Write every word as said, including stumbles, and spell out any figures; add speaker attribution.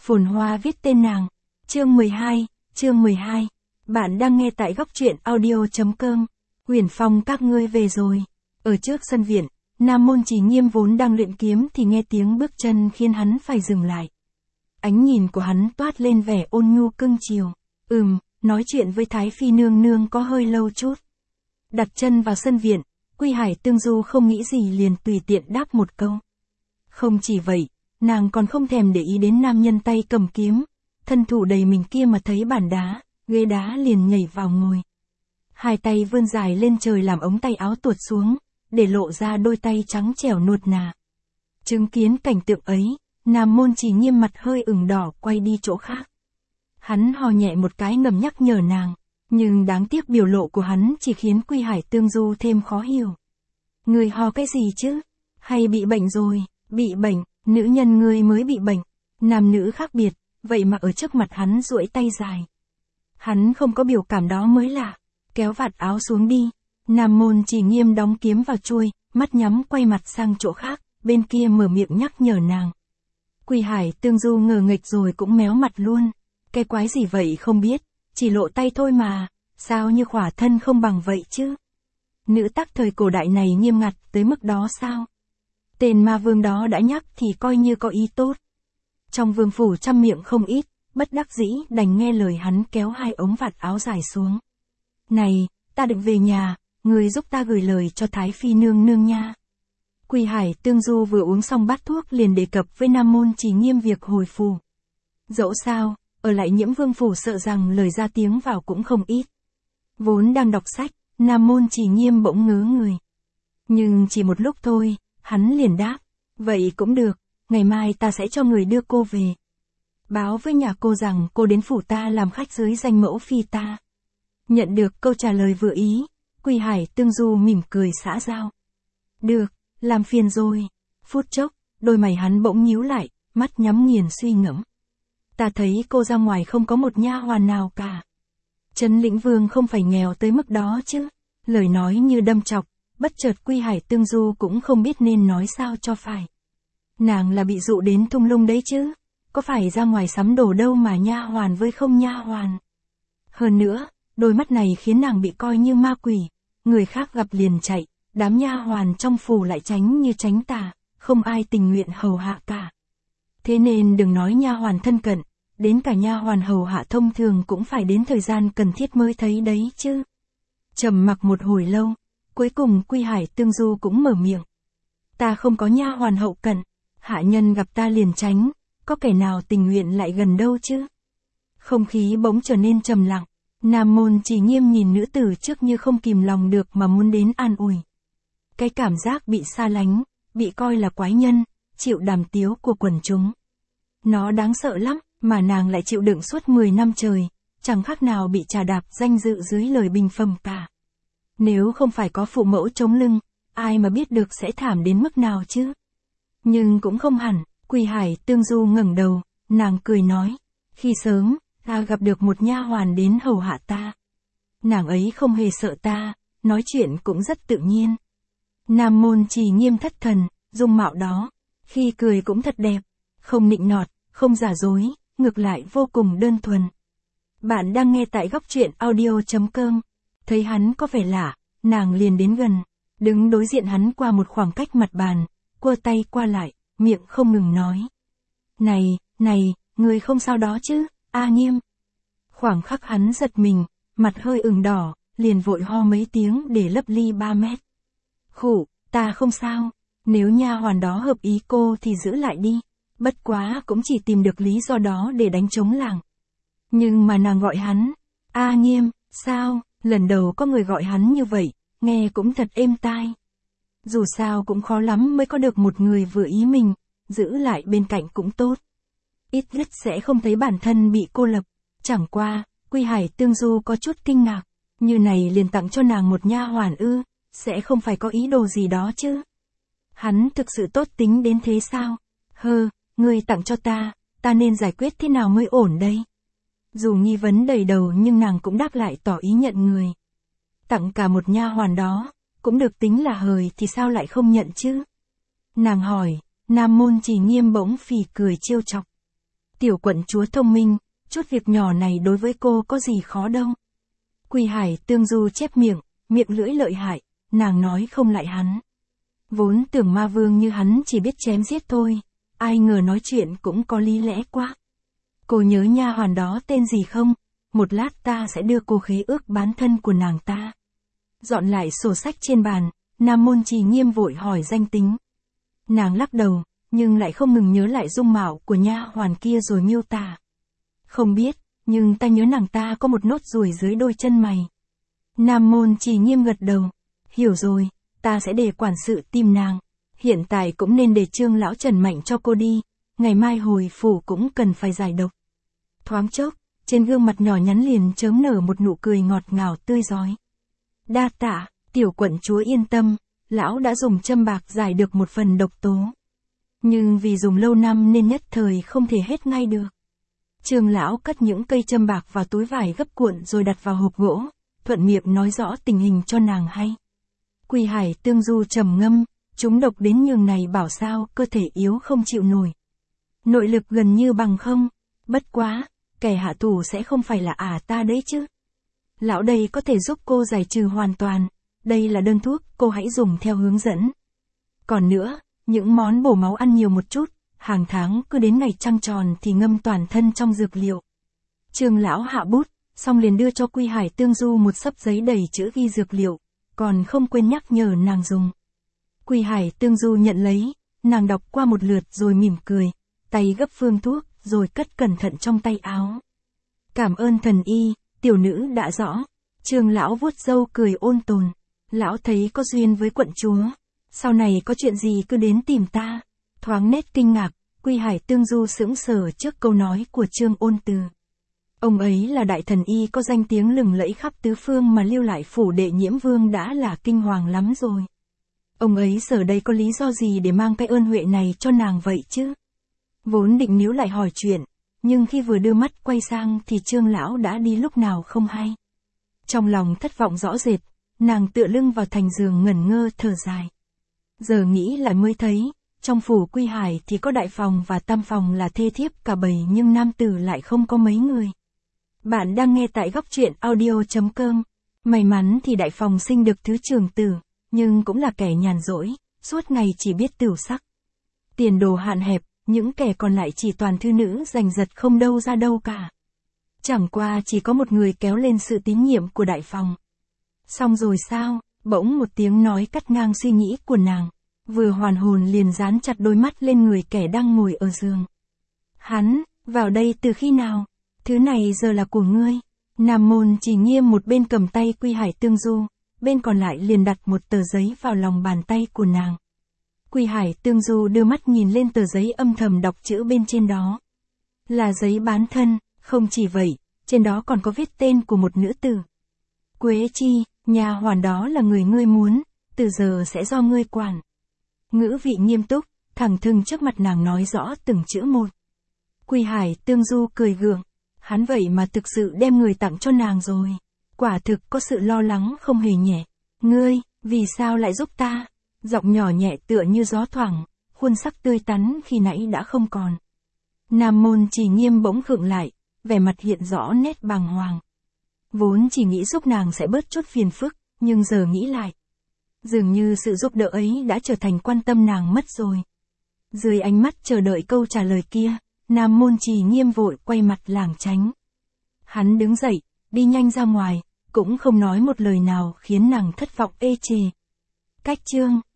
Speaker 1: Phồn Hoa viết tên nàng. Chương mười hai, chương mười hai. Bạn đang nghe tại góc truyện audio.com. Huyền Phong các ngươi về rồi. Ở trước sân viện, Nam Môn Chỉ Nghiêm vốn đang luyện kiếm thì nghe tiếng bước chân khiến hắn phải dừng lại. Ánh nhìn của hắn toát lên vẻ ôn nhu cưng chiều. Ừm, nói chuyện với Thái Phi nương nương có hơi lâu chút. Đặt chân vào sân viện, Quy Hải Tương Du không nghĩ gì liền tùy tiện đáp một câu. Không chỉ vậy, nàng còn không thèm để ý đến nam nhân tay cầm kiếm, thân thủ đầy mình kia mà thấy bàn đá, ghế đá liền nhảy vào ngồi. Hai tay vươn dài lên trời làm ống tay áo tuột xuống, để lộ ra đôi tay trắng trẻo nuột nà. Chứng kiến cảnh tượng ấy, Nam Môn Chỉ Nghiêm mặt hơi ửng đỏ quay đi chỗ khác. Hắn hò nhẹ một cái ngầm nhắc nhở nàng, nhưng đáng tiếc biểu lộ của hắn chỉ khiến Quy Hải Tương Du thêm khó hiểu. Người hò cái gì chứ? Hay bị bệnh rồi? Bị bệnh, nữ nhân ngươi mới bị bệnh. Nam nữ khác biệt, vậy mà ở trước mặt hắn duỗi tay dài. Hắn không có biểu cảm đó mới lạ. Kéo vạt áo xuống đi. Nam Môn Chỉ Nghiêm đóng kiếm vào chuôi, mắt nhắm quay mặt sang chỗ khác, bên kia mở miệng nhắc nhở nàng. Quy Hải Tương Du ngờ nghệch rồi cũng méo mặt luôn. Cái quái gì vậy không biết, chỉ lộ tay thôi mà, sao như khỏa thân không bằng vậy chứ? Nữ tắc thời cổ đại này nghiêm ngặt tới mức đó sao? Tên ma vương đó đã nhắc thì coi như có ý tốt. Trong vương phủ trăm miệng không ít, bất đắc dĩ đành nghe lời hắn kéo hai ống vạt áo dài xuống. Này, ta định về nhà, người giúp ta gửi lời cho Thái Phi nương nương nha. Quy Hải Tương Du vừa uống xong bát thuốc liền đề cập với Nam Môn Chỉ Nghiêm việc hồi phủ. Dẫu sao, ở lại Nhiễm Vương phủ sợ rằng lời ra tiếng vào cũng không ít. Vốn đang đọc sách, Nam Môn Chỉ Nghiêm bỗng ngớ người. Nhưng chỉ một lúc thôi, hắn liền đáp, vậy cũng được, ngày mai ta sẽ cho người đưa cô về. Báo với nhà cô rằng cô đến phủ ta làm khách dưới danh mẫu phi ta. Nhận được câu trả lời vừa ý, Quy Hải Tương Du mỉm cười xã giao. Được, làm phiền rồi. Phút chốc, đôi mày hắn bỗng nhíu lại, mắt nhắm nghiền suy ngẫm. Ta thấy cô ra ngoài không có một nha hoàn nào cả. Trấn Lĩnh Vương không phải nghèo tới mức đó chứ. Lời nói như đâm chọc, bất chợt Quy Hải Tương Du cũng không biết nên nói sao cho phải. Nàng là bị dụ đến thung lũng đấy chứ. Có phải ra ngoài sắm đồ đâu mà nha hoàn với không nha hoàn. Hơn nữa, đôi mắt này khiến nàng bị coi như ma quỷ. Người khác gặp liền chạy, đám nha hoàn trong phủ lại tránh như tránh tà, không ai tình nguyện hầu hạ cả. Thế nên đừng nói nha hoàn thân cận, đến cả nha hoàn hầu hạ thông thường cũng phải đến thời gian cần thiết mới thấy đấy chứ. Trầm mặc một hồi lâu, cuối cùng Quy Hải Tương Du cũng mở miệng. Ta không có nha hoàn hậu cận, hạ nhân gặp ta liền tránh, có kẻ nào tình nguyện lại gần đâu chứ. Không khí bỗng trở nên trầm lặng, Nam Môn Chỉ Nghiêm nhìn nữ tử trước như không kìm lòng được mà muốn đến an ủi. Cái cảm giác bị xa lánh, bị coi là quái nhân, chịu đàm tiếu của quần chúng. Nó đáng sợ lắm, mà nàng lại chịu đựng suốt mười năm trời, chẳng khác nào bị trà đạp danh dự dưới lời bình phẩm cả. Nếu không phải có phụ mẫu chống lưng, ai mà biết được sẽ thảm đến mức nào chứ. Nhưng cũng không hẳn, Quy Hải Tương Du ngẩng đầu, nàng cười nói, khi sớm, ta gặp được một nha hoàn đến hầu hạ ta. Nàng ấy không hề sợ ta, nói chuyện cũng rất tự nhiên. Nam Môn Chỉ Nghiêm thất thần, dung mạo đó, khi cười cũng thật đẹp, không nịnh nọt, không giả dối, ngược lại vô cùng đơn thuần. Bạn đang nghe tại góc truyện audio.com. Thấy hắn có vẻ lạ, nàng liền đến gần, đứng đối diện hắn qua một khoảng cách mặt bàn, quơ tay qua lại, miệng không ngừng nói. Này, này, người không sao đó chứ, A Nghiêm. Khoảng khắc hắn giật mình, mặt hơi ửng đỏ, liền vội ho mấy tiếng để lấp ly ba mét. Khụ, ta không sao, nếu nha hoàn đó hợp ý cô thì giữ lại đi, bất quá cũng chỉ tìm được lý do đó để đánh trống làng. Nhưng mà nàng gọi hắn, A Nghiêm, sao, lần đầu có người gọi hắn như vậy, nghe cũng thật êm tai. Dù sao cũng khó lắm mới có được một người vừa ý mình, giữ lại bên cạnh cũng tốt. Ít nhất sẽ không thấy bản thân bị cô lập. Chẳng qua, Quy Hải Tương Du có chút kinh ngạc, như này liền tặng cho nàng một nha hoàn ư, sẽ không phải có ý đồ gì đó chứ. Hắn thực sự tốt tính đến thế sao? Hơ, ngươi tặng cho ta, ta nên giải quyết thế nào mới ổn đây? Dù nghi vấn đầy đầu nhưng nàng cũng đáp lại tỏ ý nhận người. Tặng cả một nha hoàn đó, cũng được tính là hời thì sao lại không nhận chứ? Nàng hỏi, Nam Môn Chỉ Nghiêm bỗng phì cười trêu chọc. tiểu quận chúa thông minh, chút việc nhỏ này đối với cô có gì khó đâu. Quy Hải Tương Du chép miệng, miệng lưỡi lợi hại, nàng nói không lại hắn. Vốn tưởng ma vương như hắn chỉ biết chém giết thôi, ai ngờ nói chuyện cũng có lý lẽ quá. Cô nhớ nha hoàn đó tên gì không? Một lát ta sẽ đưa cô khế ước bán thân của nàng ta. Dọn lại sổ sách trên bàn, Nam Môn Trì Nghiêm vội hỏi danh tính. Nàng lắc đầu, nhưng lại không ngừng nhớ lại dung mạo của nha hoàn kia rồi miêu tả. Không biết, nhưng ta nhớ nàng ta có một nốt ruồi dưới đôi chân mày. Nam Môn Trì Nghiêm gật đầu. Hiểu rồi, ta sẽ để quản sự tìm nàng. Hiện tại cũng nên để Trương lão Trần Mạnh cho cô đi, ngày mai hồi phủ cũng cần phải giải độc. Thoáng chốc, trên gương mặt nhỏ nhắn liền chớm nở một nụ cười ngọt ngào tươi rói. Đa tạ, tiểu quận chúa yên tâm, lão đã dùng châm bạc giải được một phần độc tố. Nhưng vì dùng lâu năm nên nhất thời không thể hết ngay được. Trương lão cất những cây châm bạc vào túi vải gấp cuộn rồi đặt vào hộp gỗ, thuận miệng nói rõ tình hình cho nàng hay. Quy Hải Tương Du trầm ngâm, chúng độc đến nhường này bảo sao cơ thể yếu không chịu nổi. Nội lực gần như bằng không, bất quá, kẻ hạ thủ sẽ không phải là ả ta đấy chứ. Lão đây có thể giúp cô giải trừ hoàn toàn, đây là đơn thuốc, cô hãy dùng theo hướng dẫn. Còn nữa, những món bổ máu ăn nhiều một chút, hàng tháng cứ đến ngày trăng tròn thì ngâm toàn thân trong dược liệu. Trương lão hạ bút, xong liền đưa cho Quy Hải Tương Du một xấp giấy đầy chữ ghi dược liệu, còn không quên nhắc nhở nàng dùng. Quy Hải Tương Du nhận lấy, nàng đọc qua một lượt rồi mỉm cười, tay gấp phương thuốc, rồi cất cẩn thận trong tay áo. Cảm ơn thần y, tiểu nữ đã rõ. Trương lão vuốt râu cười ôn tồn. Lão thấy có duyên với quận chúa. Sau này có chuyện gì cứ đến tìm ta. Thoáng nét kinh ngạc, Quy Hải Tương Du sững sờ trước câu nói của Trương Ôn Từ. Ông ấy là đại thần y có danh tiếng lừng lẫy khắp tứ phương mà lưu lại phủ đệ Nhiễm Vương đã là kinh hoàng lắm rồi. Ông ấy giờ đây có lý do gì để mang cái ơn huệ này cho nàng vậy chứ? Vốn định níu lại hỏi chuyện, nhưng khi vừa đưa mắt quay sang thì Trương lão đã đi lúc nào không hay. Trong lòng thất vọng rõ rệt, nàng tựa lưng vào thành giường ngẩn ngơ thở dài. Giờ nghĩ lại mới thấy, trong phủ Quy Hải thì có đại phòng và tam phòng là thê thiếp cả bầy nhưng nam tử lại không có mấy người. Bạn đang nghe tại góc truyện audio chấm com. May mắn thì đại phòng sinh được thứ trưởng tử, nhưng cũng là kẻ nhàn rỗi, suốt ngày chỉ biết tửu sắc. Tiền đồ hạn hẹp, những kẻ còn lại chỉ toàn thư nữ giành giật không đâu ra đâu cả. Chẳng qua chỉ có một người kéo lên sự tín nhiệm của đại phòng. Xong rồi sao, bỗng một tiếng nói cắt ngang suy nghĩ của nàng, vừa hoàn hồn liền dán chặt đôi mắt lên người kẻ đang ngồi ở giường. Hắn, vào đây từ khi nào? Thứ này giờ là của ngươi. Nam Môn Chỉ Nghiêm một bên cầm tay Quy Hải Tương Du, bên còn lại liền đặt một tờ giấy vào lòng bàn tay của nàng. Quy Hải Tương Du đưa mắt nhìn lên tờ giấy âm thầm đọc chữ bên trên đó. Là giấy bán thân, không chỉ vậy, trên đó còn có viết tên của một nữ tử. Quế Chi, nha hoàn đó là người ngươi muốn, từ giờ sẽ do ngươi quản. Ngữ vị nghiêm túc, thẳng thừng trước mặt nàng nói rõ từng chữ một. Quy Hải Tương Du cười gượng, hắn vậy mà thực sự đem người tặng cho nàng rồi. Quả thực có sự lo lắng không hề nhẹ. Ngươi, vì sao lại giúp ta? Giọng nhỏ nhẹ tựa như gió thoảng, khuôn sắc tươi tắn khi nãy đã không còn. Nam Môn Chỉ Nghiêm bỗng khựng lại, vẻ mặt hiện rõ nét bàng hoàng. Vốn chỉ nghĩ giúp nàng sẽ bớt chút phiền phức, nhưng giờ nghĩ lại. Dường như sự giúp đỡ ấy đã trở thành quan tâm nàng mất rồi. Dưới ánh mắt chờ đợi câu trả lời kia, Nam Môn Chỉ Nghiêm vội quay mặt lảng tránh. Hắn đứng dậy, đi nhanh ra ngoài, cũng không nói một lời nào khiến nàng thất vọng ê chề. Cách chương